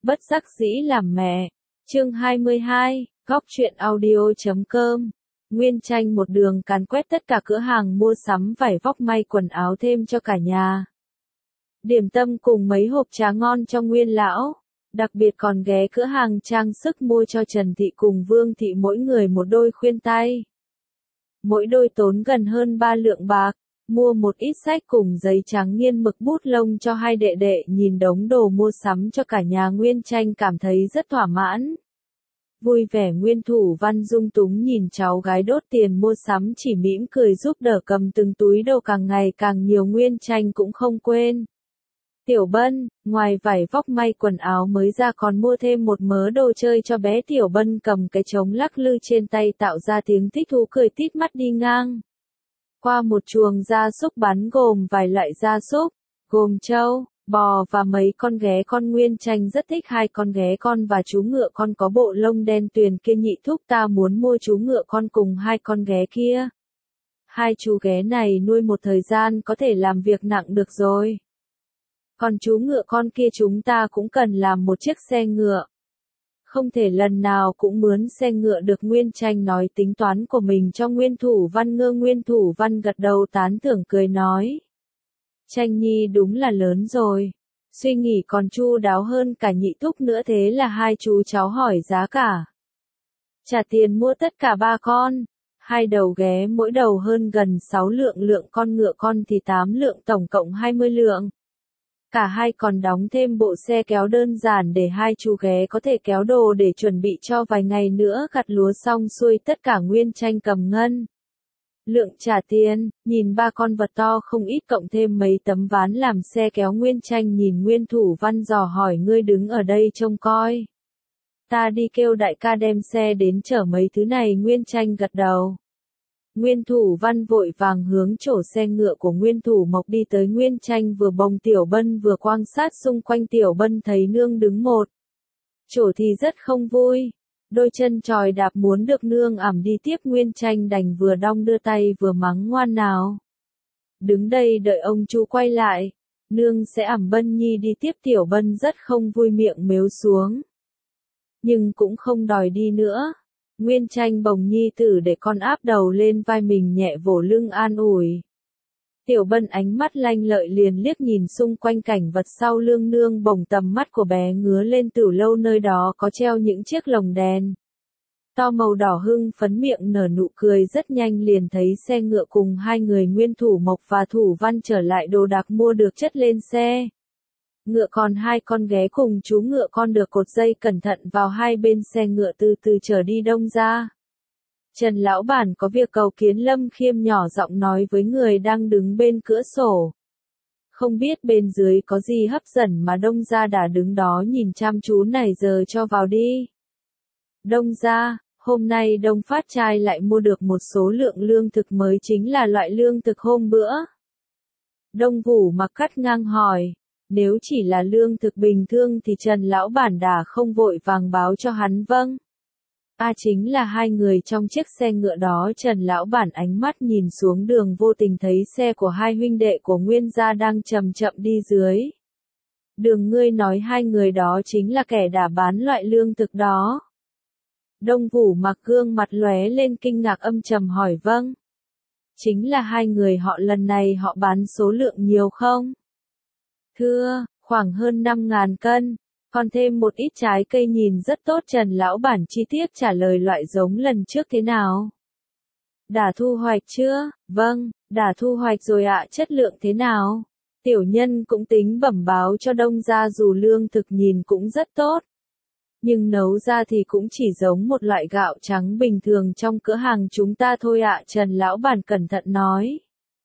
Bất đắc dĩ làm mẹ. Chương 22, Góc truyện audio.com. Nguyên Tranh một đường càn quét tất cả cửa hàng mua sắm vải vóc may quần áo thêm cho cả nhà. Điểm tâm cùng mấy hộp trà ngon cho Nguyên lão. Đặc biệt còn ghé cửa hàng trang sức mua cho Trần Thị cùng Vương Thị mỗi người một đôi khuyên tai. Mỗi đôi tốn gần hơn 3 lượng bạc. Mua một ít sách cùng giấy trắng nghiên mực bút lông cho hai đệ đệ, nhìn đống đồ mua sắm cho cả nhà Nguyên Tranh cảm thấy rất thỏa mãn. Vui vẻ Nguyên Thủ Văn dung túng nhìn cháu gái đốt tiền mua sắm chỉ mỉm cười giúp đỡ cầm từng túi đồ càng ngày càng nhiều. Nguyên Tranh cũng không quên. Tiểu Bân, ngoài vải vóc may quần áo mới ra còn mua thêm một mớ đồ chơi cho bé. Tiểu Bân cầm cái trống lắc lư trên tay tạo ra tiếng thích thú cười tít mắt đi ngang qua một chuồng gia súc bán gồm vài loại gia súc, gồm trâu, bò và mấy con ghé con. Nguyên Tranh rất thích hai con ghé con và chú ngựa con có bộ lông đen tuyền kia. Nhị thúc ta muốn mua chú ngựa con cùng hai con ghé kia. Hai chú ghé này nuôi một thời gian có thể làm việc nặng được rồi. Còn chú ngựa con kia chúng ta cũng cần làm một chiếc xe ngựa. Không thể lần nào cũng mướn xe ngựa được. Nguyên Tranh nói tính toán của mình cho Nguyên Thủ Văn ngơ. Nguyên Thủ Văn gật đầu tán thưởng cười nói. Tranh nhi đúng là lớn rồi. Suy nghĩ còn chu đáo hơn cả nhị thúc nữa. Thế là hai chú cháu hỏi giá cả. Trả tiền mua tất cả ba con. Hai đầu ghé mỗi đầu hơn gần 6 lượng, lượng con ngựa con thì 8 lượng, tổng cộng 20 lượng. Cả hai còn đóng thêm bộ xe kéo đơn giản để hai chú ghé có thể kéo đồ để chuẩn bị cho vài ngày nữa gặt lúa xong xuôi. Tất cả Nguyên Tranh cầm ngân lượng trả tiền, nhìn ba con vật to không ít cộng thêm mấy tấm ván làm xe kéo. Nguyên Tranh nhìn Nguyên Thủ Văn dò hỏi ngươi đứng ở đây trông coi. Ta đi kêu đại ca đem xe đến chở mấy thứ này. Nguyên Tranh gật đầu. Nguyên Thủ Văn vội vàng hướng chỗ xe ngựa của Nguyên Thủ Mộc đi tới. Nguyên Tranh vừa bồng Tiểu Bân vừa quan sát xung quanh. Tiểu Bân thấy nương đứng một chỗ thì rất không vui. Đôi chân tròi đạp muốn được nương ẵm đi tiếp. Nguyên Tranh đành vừa đong đưa tay vừa mắng ngoan nào. Đứng đây đợi ông chú quay lại. Nương sẽ ẵm Bân Nhi đi tiếp. Tiểu Bân rất không vui miệng mếu xuống. Nhưng cũng không đòi đi nữa. Nguyên Tranh bồng Nhi tử để con áp đầu lên vai mình nhẹ vỗ lưng an ủi. Tiểu Bân ánh mắt lanh lợi liền liếc nhìn xung quanh cảnh vật sau lưng nương bồng. Tầm mắt của bé ngứa lên từ lâu nơi đó có treo những chiếc lồng đèn to màu đỏ hưng phấn miệng nở nụ cười. Rất nhanh liền thấy xe ngựa cùng hai người Nguyên Thủ Mộc và Thủ Văn trở lại. Đồ đạc mua được chất lên xe ngựa, còn hai con ghé cùng chú ngựa con được cột dây cẩn thận vào hai bên xe ngựa từ từ trở đi Đông ra. Trần lão bản có việc cầu kiến. Lâm Khiêm nhỏ giọng nói với người đang đứng bên cửa sổ. Không biết bên dưới có gì hấp dẫn mà Đông gia đã đứng đó nhìn chăm chú này, giờ cho vào đi. Đông gia, hôm nay Đông Phát Trai lại mua được một số lượng lương thực mới, chính là loại lương thực hôm bữa. Đông Vũ Mặc cắt ngang hỏi. Nếu chỉ là lương thực bình thường thì Trần lão bản đã không vội vàng báo cho hắn. Vâng. Chính là hai người trong chiếc xe ngựa đó. Trần lão bản ánh mắt nhìn xuống đường vô tình thấy xe của hai huynh đệ của Nguyên gia đang chậm chậm đi dưới đường. Ngươi nói hai người đó chính là kẻ đã bán loại lương thực đó? Đông Vũ Mặc gương mặt lóe lên kinh ngạc âm trầm hỏi. Vâng. Chính là hai người họ. Lần này họ bán số lượng nhiều không? Thưa, khoảng hơn 5.000 cân, còn thêm một ít trái cây nhìn rất tốt. Trần lão bản chi tiết trả lời. Loại giống lần trước thế nào? Đã thu hoạch chưa? Vâng, đã thu hoạch rồi ạ. Chất lượng thế nào? Tiểu nhân cũng tính bẩm báo cho Đông gia, dù lương thực nhìn cũng rất tốt, nhưng nấu ra thì cũng chỉ giống một loại gạo trắng bình thường trong cửa hàng chúng ta thôi ạ. Trần lão bản cẩn thận nói.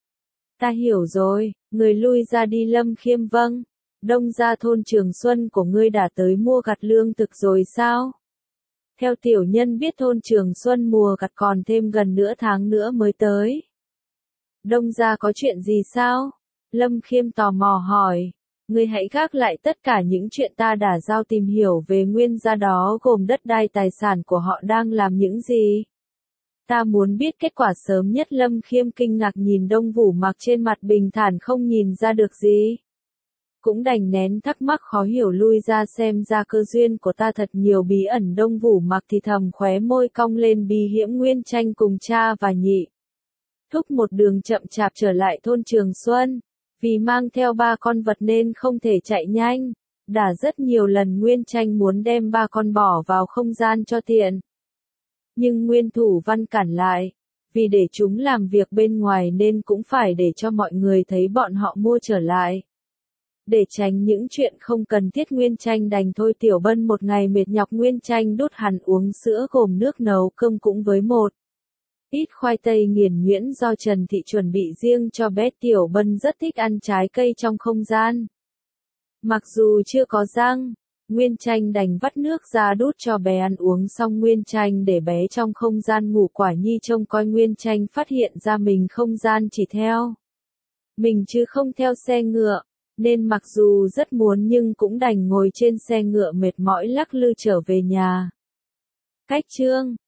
Ta hiểu rồi, người lui ra đi. Lâm Khiêm. Vâng. Đông gia thôn Trường Xuân của ngươi đã tới mua gặt lương thực rồi sao? Theo tiểu nhân biết thôn Trường Xuân mùa gặt còn thêm gần nửa tháng nữa mới tới. Đông gia có chuyện gì sao? Lâm Khiêm tò mò hỏi. Ngươi hãy gác lại tất cả những chuyện ta đã giao, tìm hiểu về Nguyên gia đó, gồm đất đai tài sản của họ đang làm những gì. Ta muốn biết kết quả sớm nhất. Lâm Khiêm kinh ngạc nhìn Đông Vũ Mặc, trên mặt bình thản không nhìn ra được gì. Cũng đành nén thắc mắc khó hiểu lui ra xem ra cơ duyên của ta thật nhiều bí ẩn. Đông Vũ Mặc thì thầm khóe môi cong lên bí hiểm. Nguyên Tranh cùng cha và nhị thúc một đường chậm chạp trở lại thôn Trường Xuân. Vì mang theo 3 con vật nên không thể chạy nhanh. Đã rất nhiều lần Nguyên Tranh muốn đem 3 con bỏ vào không gian cho tiện. Nhưng Nguyên Thủ Văn cản lại. Vì để chúng làm việc bên ngoài nên cũng phải để cho mọi người thấy bọn họ mua trở lại. Để tránh những chuyện không cần thiết Nguyên Tranh đành thôi Tiểu Bân một ngày mệt nhọc. Nguyên Tranh đút hắn uống sữa gồm nước nấu cơm cũng với một ít khoai tây nghiền nhuyễn do Trần Thị chuẩn bị riêng cho bé. Tiểu Bân rất thích ăn trái cây trong không gian. Mặc dù chưa có răng, Nguyên Tranh đành vắt nước ra đút cho bé ăn. Uống xong Nguyên Tranh để bé trong không gian ngủ. Quả nhi trông coi Nguyên Tranh phát hiện ra mình không gian chỉ theo mình chứ không theo xe ngựa, nên mặc dù rất muốn nhưng cũng đành ngồi trên xe ngựa mệt mỏi lắc lư trở về nhà. Cách chương